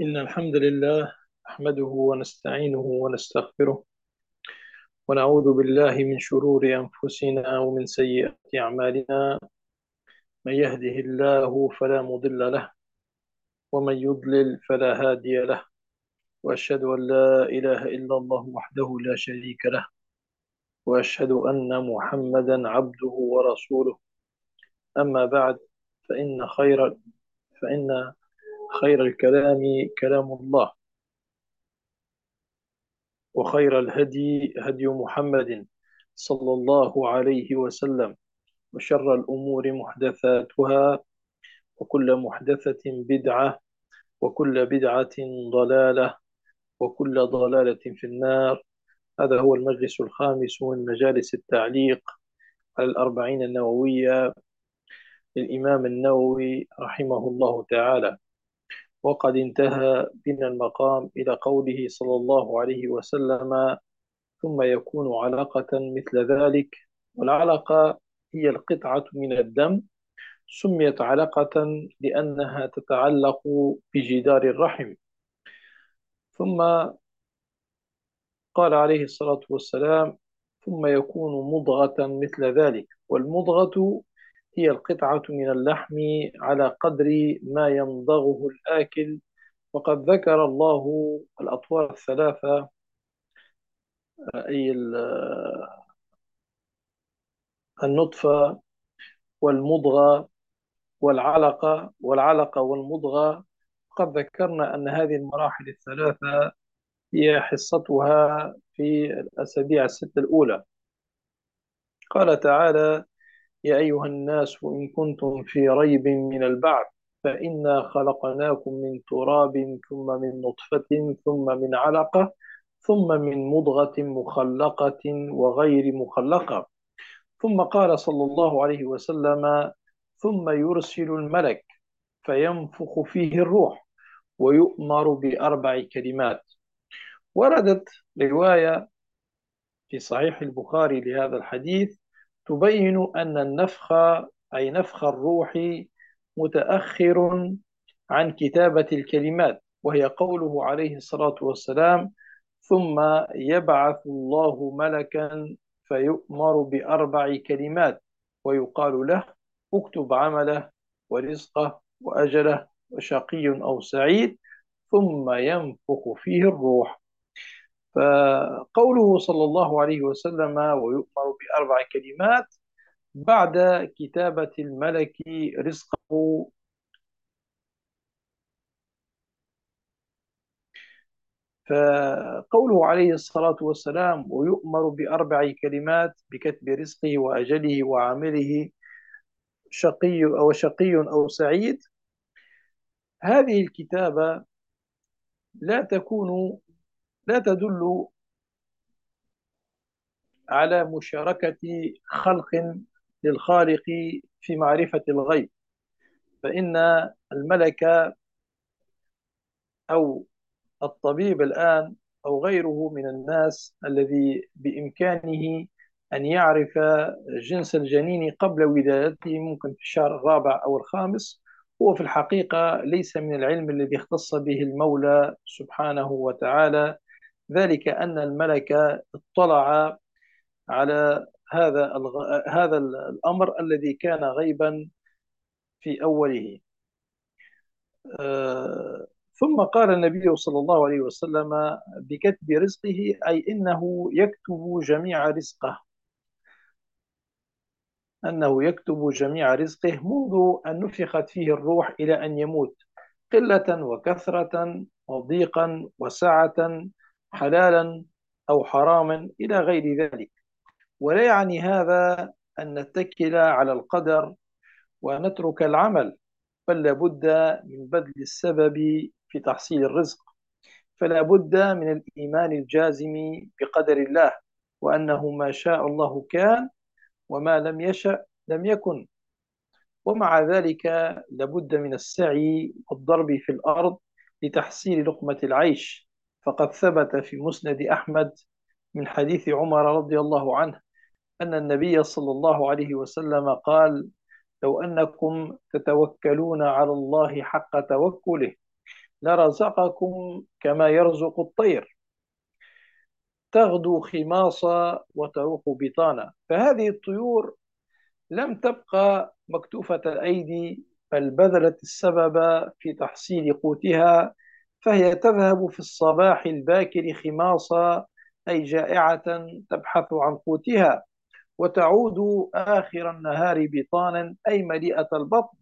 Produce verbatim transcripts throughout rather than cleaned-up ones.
إن الحمد لله نحمده ونستعينه ونستغفره ونعوذ بالله من شرور أنفسنا ومن سيئات أعمالنا. من يهده الله فلا مضل له ومن يضلل فلا هادي له، وأشهد أن لا إله إلا الله وحده لا شريك له، وأشهد أن محمدا عبده ورسوله. أما بعد، فإن خير فإن خير الكلام كلام الله، وخير الهدي هدي محمد صلى الله عليه وسلم، وشر الأمور محدثاتها، وكل محدثة بدعة، وكل بدعة ضلالة، وكل ضلالة في النار. هذا هو المجلس الخامس من مجالس التعليق على الأربعين النووية للإمام النووي رحمه الله تعالى. وقد انتهى بنا المقام إلى قوله صلى الله عليه وسلم: ثم يكون علقة مثل ذلك. والعلقة هي القطعة من الدم، سميت علقة لأنها تتعلق بجدار الرحم. ثم قال عليه الصلاة والسلام: ثم يكون مضغة مثل ذلك. والمضغة هي القطعة من اللحم على قدر ما يمضغه الآكل. وقد ذكر الله الأطوار الثلاثة، أي النطفة والمضغة والعلقة والعلقة والمضغة. قد ذكرنا أن هذه المراحل الثلاثة هي حصتها في الأسابيع الستة الأولى. قال تعالى: يا أيها الناس إن كنتم في ريب من البعث فإنا خلقناكم من تراب ثم من نطفة ثم من علقة ثم من مضغة مخلقة وغير مخلقة. ثم قال صلى الله عليه وسلم: ثم يرسل الملك فينفخ فيه الروح ويؤمر بأربع كلمات. وردت رواية في صحيح البخاري لهذا الحديث تبين أن النفخ، أي نفخ الروح، متأخر عن كتابة الكلمات، وهي قوله عليه الصلاة والسلام: ثم يبعث الله ملكا فيؤمر بأربع كلمات ويقال له: اكتب عمله ورزقه وأجله وشقي أو سعيد، ثم ينفخ فيه الروح. فقوله صلى الله عليه وسلم: ويؤمر بأربع كلمات، بعد كتابة الملك رزقه. فقوله عليه الصلاة والسلام: ويؤمر بأربع كلمات، بكتب رزقه وأجله وعمله، شقي أو شقي أو سعيد. هذه الكتابة لا تكون لا تدل على مشاركة خلق للخالق في معرفة الغيب، فإن الملك أو الطبيب الآن أو غيره من الناس الذي بإمكانه أن يعرف جنس الجنين قبل ولادته، ممكن في الشهر الرابع أو الخامس، هو في الحقيقة ليس من العلم الذي اختص به المولى سبحانه وتعالى. ذلك أن الملك اطلع على هذا الغ... هذا الأمر الذي كان غيبا في أوله. آه، ثم قال النبي صلى الله عليه وسلم: بكتب رزقه، أي إنه يكتب جميع رزقه، أنه يكتب جميع رزقه منذ أن نفخت فيه الروح إلى أن يموت، قلة وكثرة وضيقا وسعة، حلالا أو حراما إلى غير ذلك. ولا يعني هذا أن نتكل على القدر ونترك العمل، بل لابد من بذل السبب في تحصيل الرزق. فلا بد من الإيمان الجازم بقدر الله، وأنه ما شاء الله كان وما لم يشأ لم يكن. ومع ذلك لابد من السعي والضرب في الأرض لتحصيل لقمة العيش. فقد ثبت في مسند أحمد من حديث عمر رضي الله عنه أن النبي صلى الله عليه وسلم قال: لو أنكم تتوكلون على الله حق توكله لرزقكم كما يرزق الطير، تغدو خماصا وتروح بطانا. فهذه الطيور لم تبقى مكتوفة الأيدي، بل بذلت السبب في تحصيل قوتها، فهي تذهب في الصباح الباكر خماصا، أي جائعة تبحث عن قوتها، وتعود آخر النهار بطانا، أي مليئة البطن.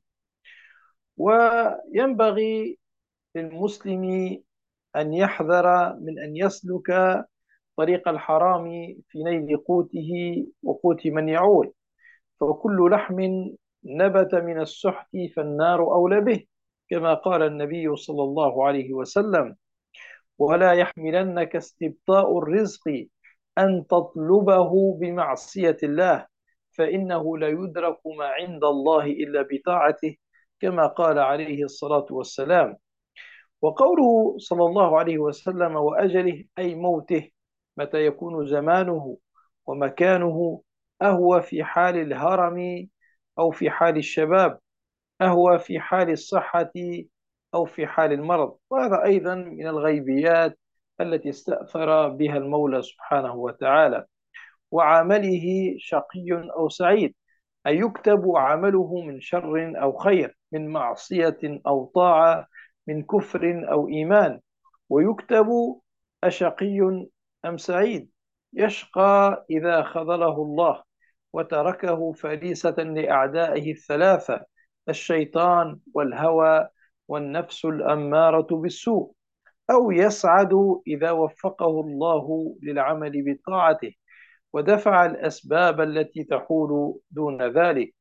وينبغي للمسلم أن يحذر من أن يسلك طريق الحرام في نيل قوته وقوت من يعول، فكل لحم نبت من السحت فالنار أولى به، كما قال النبي صلى الله عليه وسلم: ولا يحملنك استبطاء الرزق أن تطلبه بمعصية الله، فإنه لا يدرك ما عند الله إلا بطاعته، كما قال عليه الصلاة والسلام. وقوله صلى الله عليه وسلم: وأجله، أي موته، متى يكون زمانه ومكانه، أهو في حال الهرم أو في حال الشباب، أهو في حال الصحة أو في حال المرض. وهذا أيضا من الغيبيات التي استأثر بها المولى سبحانه وتعالى. وعمله شقي أو سعيد، أي يكتب عمله من شر أو خير، من معصية أو طاعة، من كفر أو إيمان، ويكتب أشقي أم سعيد. يشقى إذا خذله الله وتركه فريسة لأعدائه الثلاثة: الشيطان والهوى والنفس الأمارة بالسوء. أو يسعد إذا وفقه الله للعمل بطاعته ودفع الأسباب التي تحول دون ذلك.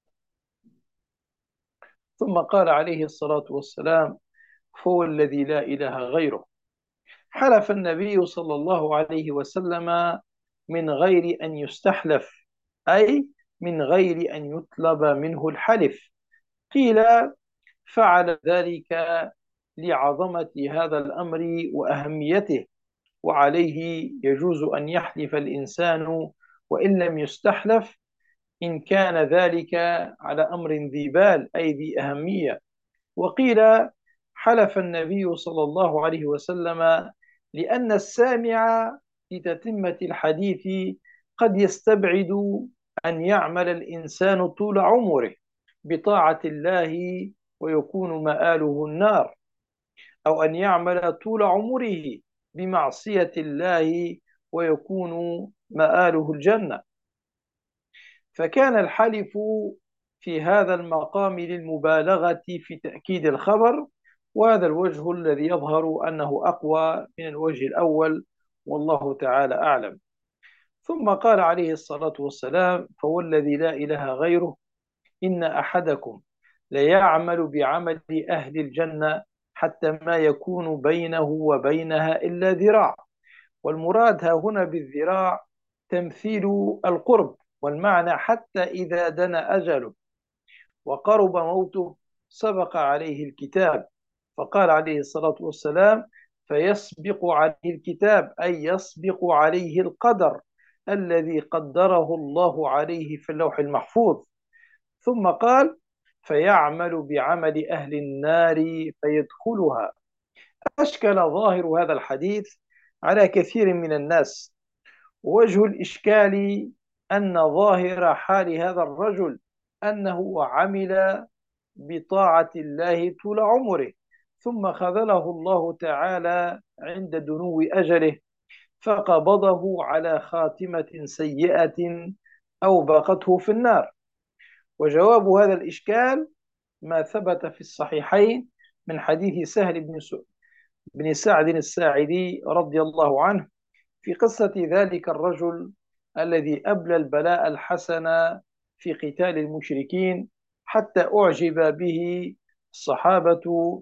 ثم قال عليه الصلاة والسلام: هو الذي لا إله غيره. حلف النبي صلى الله عليه وسلم من غير أن يستحلف، أي من غير أن يطلب منه الحلف. قيل: فعل ذلك لعظمة هذا الأمر وأهميته، وعليه يجوز أن يحلف الإنسان وإن لم يستحلف، إن كان ذلك على أمر ذي بال، أي ذي أهمية. وقيل: حلف النبي صلى الله عليه وسلم لأن السامع لتتمة الحديث قد يستبعد أن يعمل الإنسان طول عمره بطاعة الله ويكون مآله النار، أو أن يعمل طول عمره بمعصية الله ويكون مآله الجنة. فكان الحلف في هذا المقام للمبالغة في تأكيد الخبر، وهذا الوجه الذي يظهر أنه أقوى من الوجه الأول، والله تعالى أعلم. ثم قال عليه الصلاة والسلام: فوالذي لا إله غيره، إن أحدكم ليعمل بعمل أهل الجنة حتى ما يكون بينه وبينها إلا ذراع. والمراد ها هنا بالذراع تمثيل القرب، والمعنى حتى إذا دنا أجله وقرب موته سبق عليه الكتاب. فقال عليه الصلاة والسلام: فيسبق عليه الكتاب، أي يسبق عليه القدر الذي قدره الله عليه في اللوح المحفوظ. ثم قال: فيعمل بعمل أهل النار فيدخلها. أشكل ظاهر هذا الحديث على كثير من الناس. وجه الإشكال أن ظاهر حال هذا الرجل أنه عمل بطاعة الله طول عمره، ثم خذله الله تعالى عند دنو أجله فقبضه على خاتمة سيئة أوبقته في النار. وجواب هذا الإشكال ما ثبت في الصحيحين من حديث سهل بن بن سعد الساعدي رضي الله عنه في قصة ذلك الرجل الذي أبلى البلاء الحسن في قتال المشركين، حتى أعجب به الصحابة،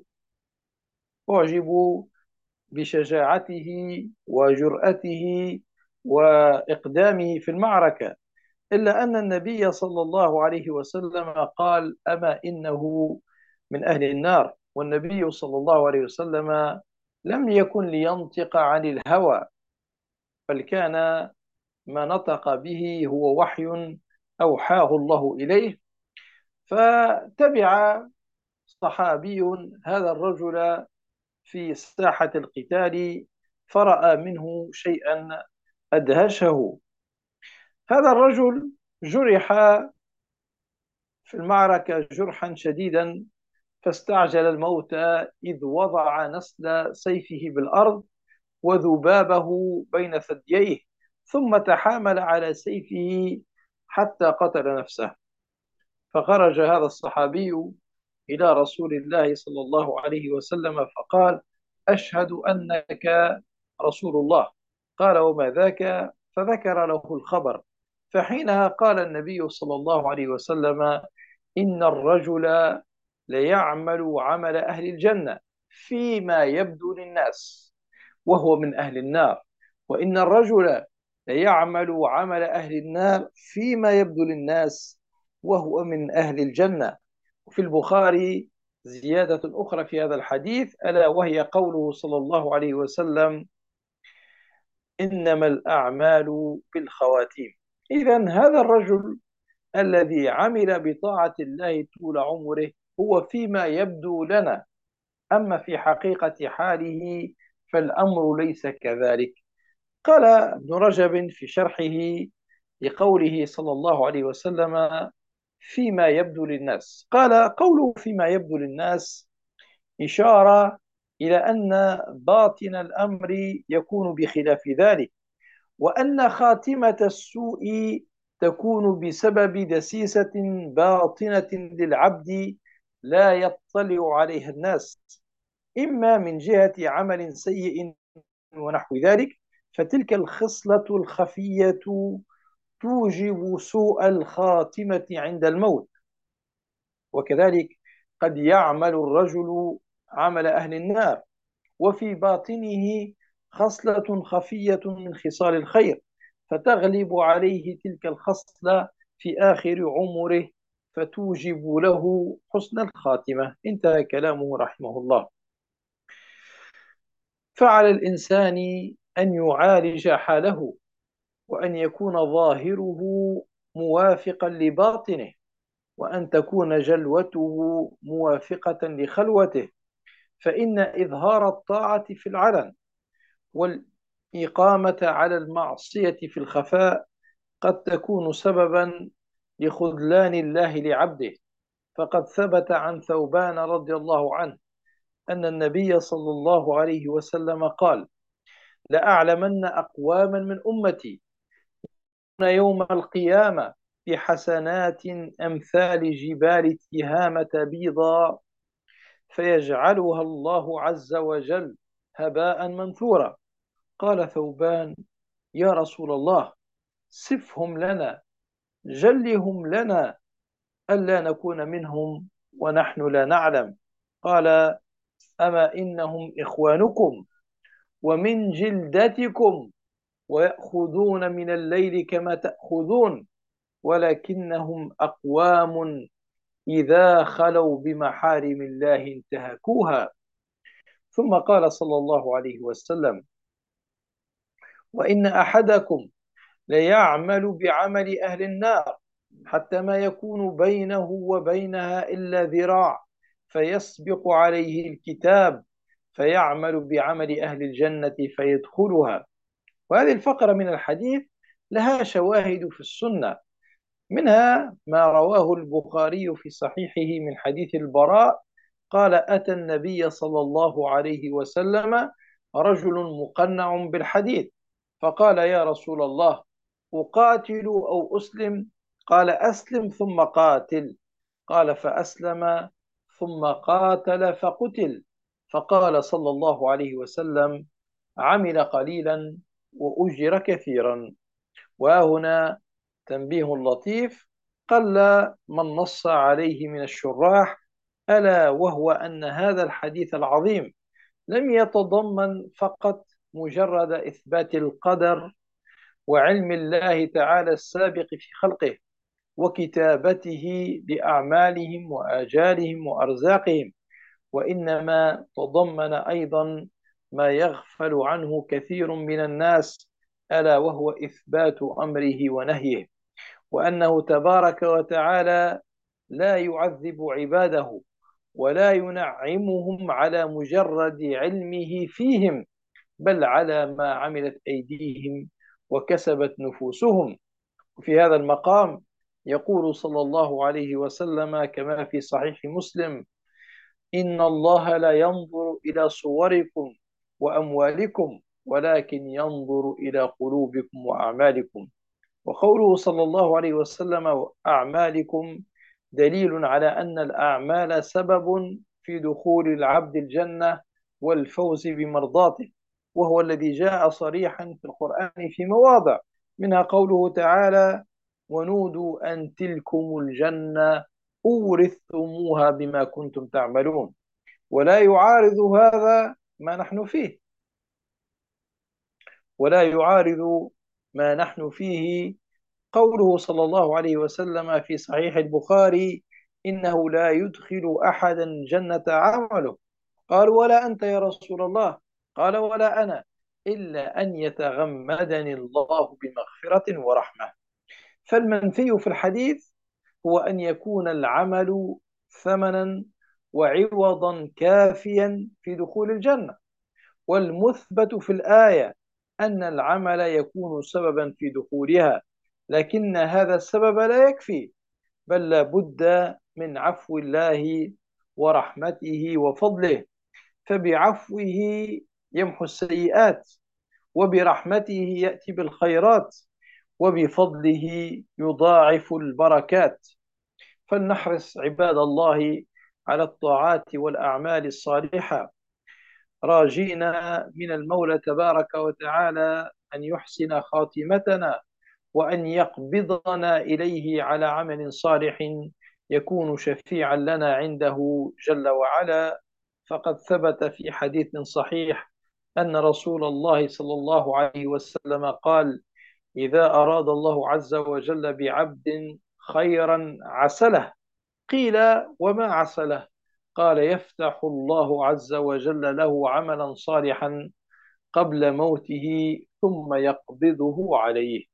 أعجبوا بشجاعته وجرأته وإقدامه في المعركة، إلا أن النبي صلى الله عليه وسلم قال: أما إنه من أهل النار. والنبي صلى الله عليه وسلم لم يكن لينطق عن الهوى، بل كان ما نطق به هو وحي أوحاه الله إليه. فتبع صحابي هذا الرجل في ساحة القتال فرأى منه شيئا أدهشه. هذا الرجل جرح في المعركة جرحا شديدا، فاستعجل الموت إذ وضع نسل سيفه بالأرض وذبابه بين ثدييه، ثم تحامل على سيفه حتى قتل نفسه. فخرج هذا الصحابي إلى رسول الله صلى الله عليه وسلم فقال: أشهد أنك رسول الله. قال: وما ذاك؟ فذكر له الخبر. فحينها قال النبي صلى الله عليه وسلم: إن الرجل ليعمل عمل أهل الجنة فيما يبدو للناس وهو من أهل النار، وإن الرجل ليعمل عمل أهل النار فيما يبدو للناس وهو من أهل الجنة. وفي البخاري زيادة أخرى في هذا الحديث، ألا وهي قوله صلى الله عليه وسلم: إنما الأعمال بالخواتيم. إذا هذا الرجل الذي عمل بطاعة الله طول عمره هو فيما يبدو لنا، أما في حقيقة حاله فالأمر ليس كذلك. قال ابن رجب في شرحه لقوله صلى الله عليه وسلم فيما يبدو للناس، قال: قوله فيما يبدو للناس إشارة إلى أن باطن الأمر يكون بخلاف ذلك، وأن خاتمة السوء تكون بسبب دسيسة باطنة للعبد لا يطلع عليها الناس، إما من جهة عمل سيء ونحو ذلك، فتلك الخصلة الخفية توجب سوء الخاتمة عند الموت. وكذلك قد يعمل الرجل عمل أهل النار وفي باطنه خصلة خفية من خصال الخير، فتغلب عليه تلك الخصلة في آخر عمره فتوجب له حسن الخاتمة. انتهى كلامه رحمه الله. فعلى الإنسان أن يعالج حاله، وأن يكون ظاهره موافقا لباطنه، وأن تكون جلوته موافقة لخلوته، فإن إظهار الطاعة في العلن والإقامة على المعصية في الخفاء قد تكون سببا لخذلان الله لعبده. فقد ثبت عن ثوبان رضي الله عنه أن النبي صلى الله عليه وسلم قال: لأعلمن أقواما من أمتي يوم القيامة بحسنات أمثال جبال تهامة بيضاء فيجعلها الله عز وجل هباء منثورا. قال ثوبان: يا رسول الله، صفهم لنا، جلهم لنا، ألا نكون منهم ونحن لا نعلم. قال: أما إنهم إخوانكم ومن جلدتكم ويأخذون من الليل كما تأخذون، ولكنهم أقوام إذا خلوا بمحارم الله انتهكوها. ثم قال صلى الله عليه وسلم: وإن أحدكم ليعمل بعمل أهل النار حتى ما يكون بينه وبينها إلا ذراع فيسبق عليه الكتاب فيعمل بعمل أهل الجنة فيدخلها. وهذه الفقرة من الحديث لها شواهد في السنة، منها ما رواه البخاري في صحيحه من حديث البراء قال: أتى النبي صلى الله عليه وسلم رجل مقنع بالحديد فقال: يا رسول الله، أقاتل أو أسلم؟ قال: أسلم ثم قاتل. قال: فأسلم ثم قاتل فقتل. فقال صلى الله عليه وسلم: عمل قليلا وأجر كثيرا. وهنا تنبيه لطيف قل من نص عليه من الشراح، ألا وهو أن هذا الحديث العظيم لم يتضمن فقط مجرد إثبات القدر وعلم الله تعالى السابق في خلقه وكتابته لأعمالهم وآجالهم وأرزاقهم، وإنما تضمن أيضا ما يغفل عنه كثير من الناس، ألا وهو إثبات أمره ونهيه، وأنه تبارك وتعالى لا يعذب عباده ولا ينعمهم على مجرد علمه فيهم، بل على ما عملت أيديهم وكسبت نفوسهم. وفي هذا المقام يقول صلى الله عليه وسلم كما في صحيح مسلم: إن الله لا ينظر إلى صوركم وأموالكم، ولكن ينظر إلى قلوبكم وأعمالكم. وقوله صلى الله عليه وسلم أعمالكم دليل على أن الأعمال سبب في دخول العبد الجنة والفوز بمرضاته، وهو الذي جاء صريحا في القرآن في مواضع، منها قوله تعالى: ونودوا أن تلكم الجنة أورثتموها بما كنتم تعملون. ولا يعارض هذا ما نحن فيه، ولا يعارض ما نحن فيه قوله صلى الله عليه وسلم في صحيح البخاري: إنه لا يدخل أحدا جنة عمله. قال: ولا أنت يا رسول الله؟ قال: ولا أنا، إلا أن يتغمدني الله بمغفرة ورحمة. فالمنفي في الحديث هو أن يكون العمل ثمنا وعوضا كافيا في دخول الجنة، والمثبت في الآية أن العمل يكون سببا في دخولها، لكن هذا السبب لا يكفي، بل لا بد من عفو الله ورحمته وفضله، فبعفوه يمحو السيئات، وبرحمته يأتي بالخيرات، وبفضله يضاعف البركات. فلنحرص عباد الله على الطاعات والأعمال الصالحة، راجينا من المولى تبارك وتعالى أن يحسن خاتمتنا، وأن يقبضنا إليه على عمل صالح يكون شفيعا لنا عنده جل وعلا. فقد ثبت في حديث صحيح أن رسول الله صلى الله عليه وسلم قال: إذا أراد الله عز وجل بعبد خيرا عسله. قيل: وما عسله؟ قال: يفتح الله عز وجل له عملا صالحا قبل موته ثم يقبضه عليه.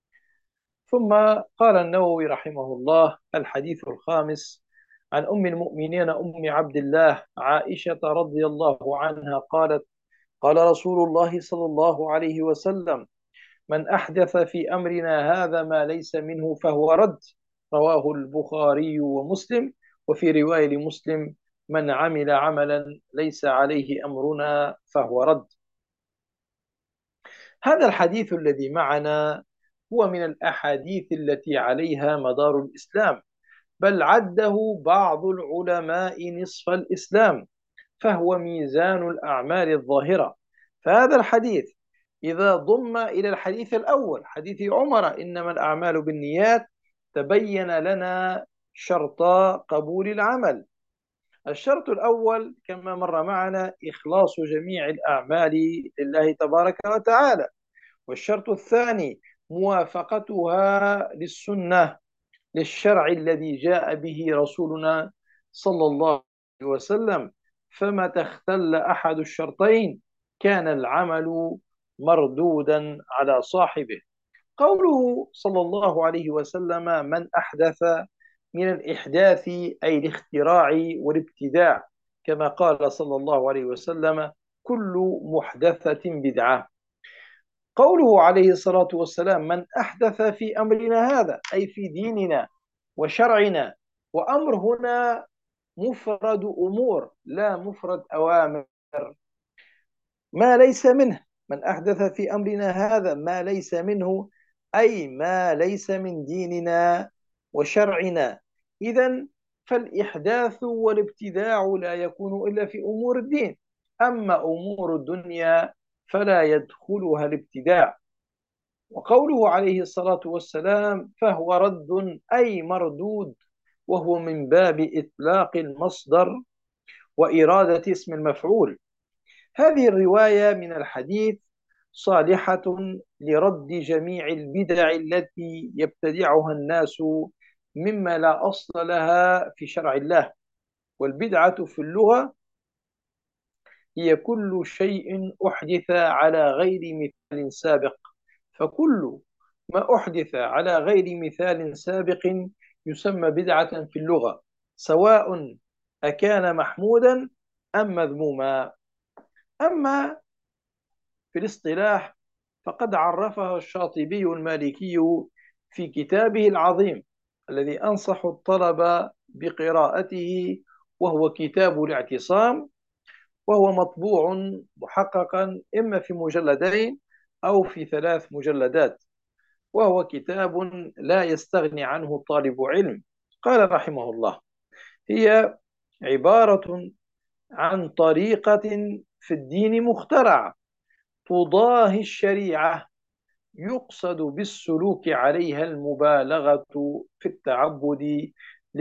ثم قال النووي رحمه الله: الحديث الخامس عن أم المؤمنين أم عبد الله عائشة رضي الله عنها قالت: قال رسول الله صلى الله عليه وسلم: من أحدث في أمرنا هذا ما ليس منه فهو رد. رواه البخاري ومسلم. وفي رواية لمسلم: من عمل عملا ليس عليه أمرنا فهو رد. هذا الحديث الذي معنا هو من الأحاديث التي عليها مدار الإسلام، بل عده بعض العلماء نصف الإسلام، فهو ميزان الأعمال الظاهرة. فهذا الحديث إذا ضم إلى الحديث الأول حديث عمر إنما الأعمال بالنيات، تبين لنا شرطا قبول العمل. الشرط الأول كما مر معنا إخلاص جميع الأعمال لله تبارك وتعالى. والشرط الثاني موافقتها للسنة، للشرع الذي جاء به رسولنا صلى الله عليه وسلم. فمتى اختل أحد الشرطين كان العمل مردودا على صاحبه. قوله صلى الله عليه وسلم: من أحدث، من الإحداث أي الاختراع والابتداع، كما قال صلى الله عليه وسلم: كل محدثة بدعة. قوله عليه الصلاة والسلام: من أحدث في أمرنا هذا، أي في ديننا وشرعنا. وأمر هنا مفرد أمور لا مفرد أوامر. ما ليس منه، من أحدث في أمرنا هذا ما ليس منه، أي ما ليس من ديننا وشرعنا. إذن فالإحداث والابتداع لا يكون إلا في أمور الدين، أما أمور الدنيا فلا يدخلها الابتداع. وقوله عليه الصلاة والسلام: فهو رد أي مردود، وهو من باب إطلاق المصدر وإرادة اسم المفعول. هذه الرواية من الحديث صالحة لرد جميع البدع التي يبتدعها الناس مما لا أصل لها في شرع الله. والبدعة في اللغة هي كل شيء أحدث على غير مثال سابق. فكل ما أحدث على غير مثال سابق يسمى بدعة في اللغة، سواء أكان محمودا أم مذموما. أما في الاصطلاح فقد عرفه الشاطبي المالكي في كتابه العظيم الذي أنصح الطلبة بقراءته، وهو كتاب الاعتصام، وهو مطبوع محققا إما في مجلدين أو في ثلاث مجلدات، وهو كتاب لا يستغني عنه طالب علم. قال رحمه الله: هي عبارة عن طريقة في الدين مخترعة تضاهي الشريعة، يقصد بالسلوك عليها المبالغة في التعبد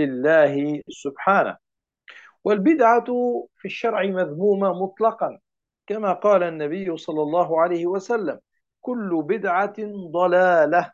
لله سبحانه. والبدعة في الشرع مذمومة مطلقا، كما قال النبي صلى الله عليه وسلم: كل بدعة ضلالة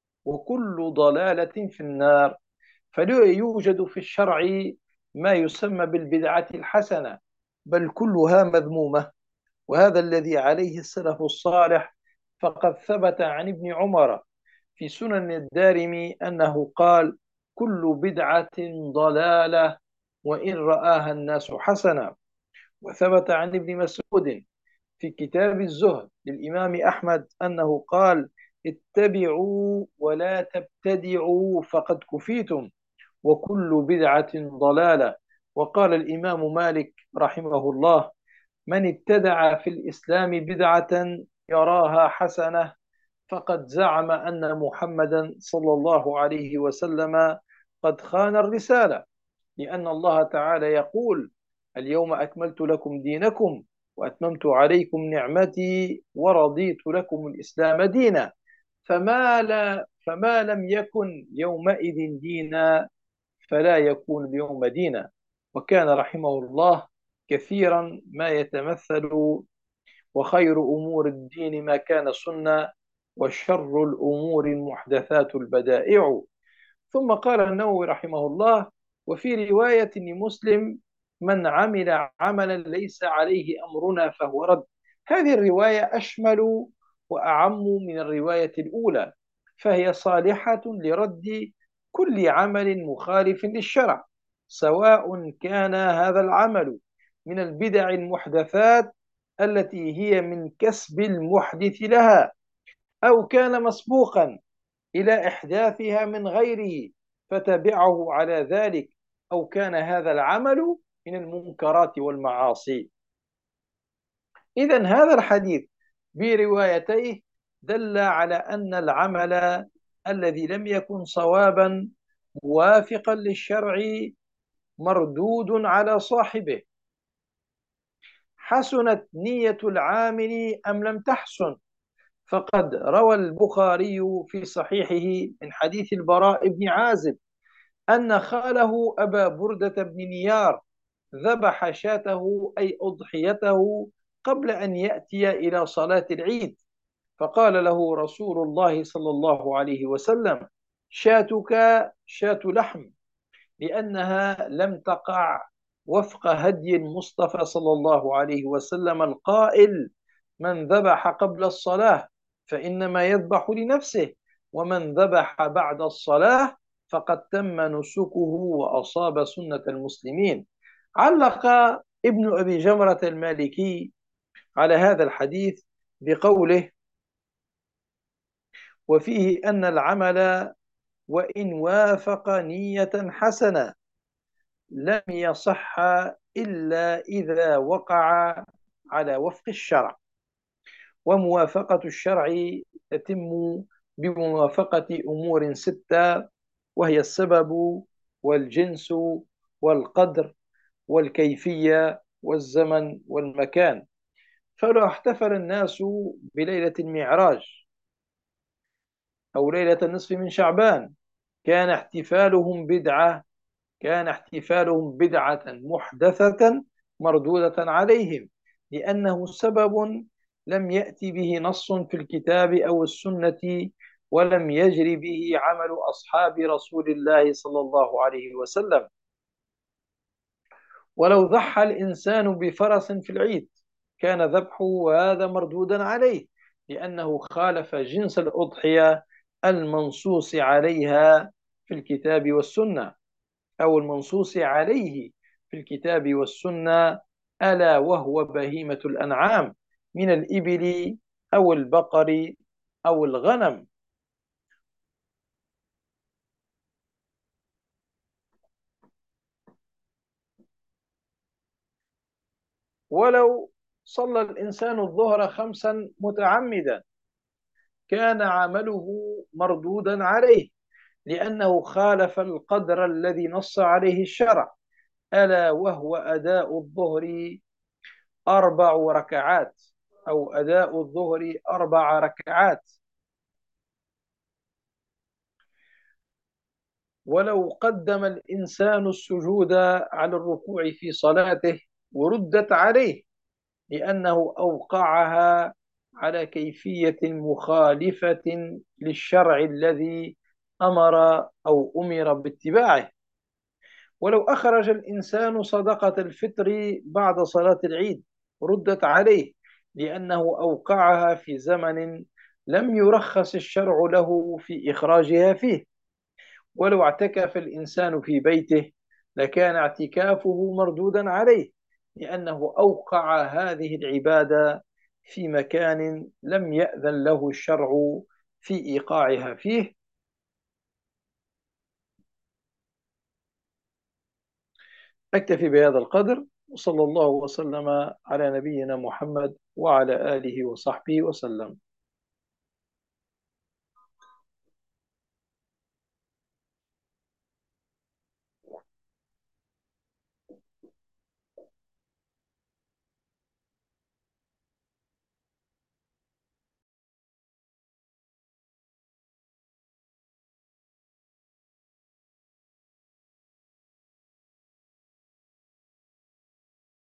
وكل ضلالة في النار. فلا يوجد في الشرع ما يسمى بالبدعة الحسنة، بل كلها مذمومة. وهذا الذي عليه السلف الصالح، فقد ثبت عن ابن عمر في سنن الدارمي أنه قال: كل بدعة ضلالة وإن رآها الناس حسنة. وثبت عن ابن مسعود في كتاب الزهد للإمام أحمد أنه قال: اتبعوا ولا تبتدعوا فقد كفيتم، وكل بدعة ضلالة. وقال الإمام مالك رحمه الله: من ابتدع في الإسلام بدعة يراها حسنة فقد زعم أن محمدا صلى الله عليه وسلم قد خان الرسالة، لأن الله تعالى يقول: اليوم أكملت لكم دينكم وأتممت عليكم نعمتي ورضيت لكم الإسلام دينا. فما, لا فما لم يكن يومئذ دينا فلا يكون اليوم دينا. وكان رحمه الله كثيرا ما يتمثل: وخير أمور الدين ما كان سنة، وشر الأمور المحدثات البدائع. ثم قال النووي رحمه الله: وفي رواية لمسلم: من عمل عملا ليس عليه أمرنا فهو رد. هذه الرواية أشمل وأعم من الرواية الأولى، فهي صالحة لرد كل عمل مخالف للشرع، سواء كان هذا العمل من البدع المحدثات التي هي من كسب المحدث لها، أو كان مسبوقا إلى إحداثها من غيره فتبعه على ذلك، أو كان هذا العمل من المنكرات والمعاصي. إذن هذا الحديث بروايتيه دل على أن العمل الذي لم يكن صوابا موافقا للشرع مردود على صاحبه، حسنت نية العامل أم لم تحسن. فقد روى البخاري في صحيحه من حديث البراء بن عازب أن خاله أبا بردة بن نيار ذبح شاته أي أضحيته قبل أن يأتي إلى صلاة العيد، فقال له رسول الله صلى الله عليه وسلم: شاتك شاة لحم، لأنها لم تقع وفق هدي المصطفى صلى الله عليه وسلم القائل: من ذبح قبل الصلاة فإنما يذبح لنفسه، ومن ذبح بعد الصلاة فقد تم نسكه وأصاب سنة المسلمين. علق ابن أبي جمرة المالكي على هذا الحديث بقوله: وفيه أن العمل وإن وافق نية حسنة لم يصح إلا إذا وقع على وفق الشرع، وموافقة الشرع تتم بموافقة أمور ستة، وهي السبب والجنس والقدر والكيفية والزمن والمكان. فلو احتفل الناس بليلة المعراج أو ليلة النصف من شعبان كان احتفالهم بدعة كان احتفالهم بدعة محدثة مردودة عليهم، لأنه سبب لم يأتي به نص في الكتاب أو السنة، ولم يجري به عمل أصحاب رسول الله صلى الله عليه وسلم. ولو ضحى الإنسان بفرس في العيد كان ذبحه هذا مردودا عليه، لأنه خالف جنس الأضحية المنصوص عليها في الكتاب والسنة، أو المنصوص عليه في الكتاب والسنة، ألا وهو بهيمة الأنعام من الإبل أو البقر أو الغنم. ولو صلى الإنسان الظهر خمسا متعمدا كان عمله مردودا عليه، لأنه خالف القدر الذي نص عليه الشرع، ألا وهو أداء الظهر أربع ركعات، أو أداء الظهر أربع ركعات. ولو قدم الإنسان السجود على الركوع في صلاته وردت عليه، لأنه أوقعها على كيفية مخالفة للشرع الذي أمر أو أمر باتباعه. ولو أخرج الإنسان صدقة الفطر بعد صلاة العيد ردت عليه، لأنه أوقعها في زمن لم يرخص الشرع له في إخراجها فيه. ولو اعتكف الإنسان في بيته لكان اعتكافه مردودا عليه، لأنه أوقع هذه العبادة في مكان لم يأذن له الشرع في إيقاعها فيه. أكتفي بهذا القدر، وصلى الله وسلم على نبينا محمد وعلى آله وصحبه وسلم.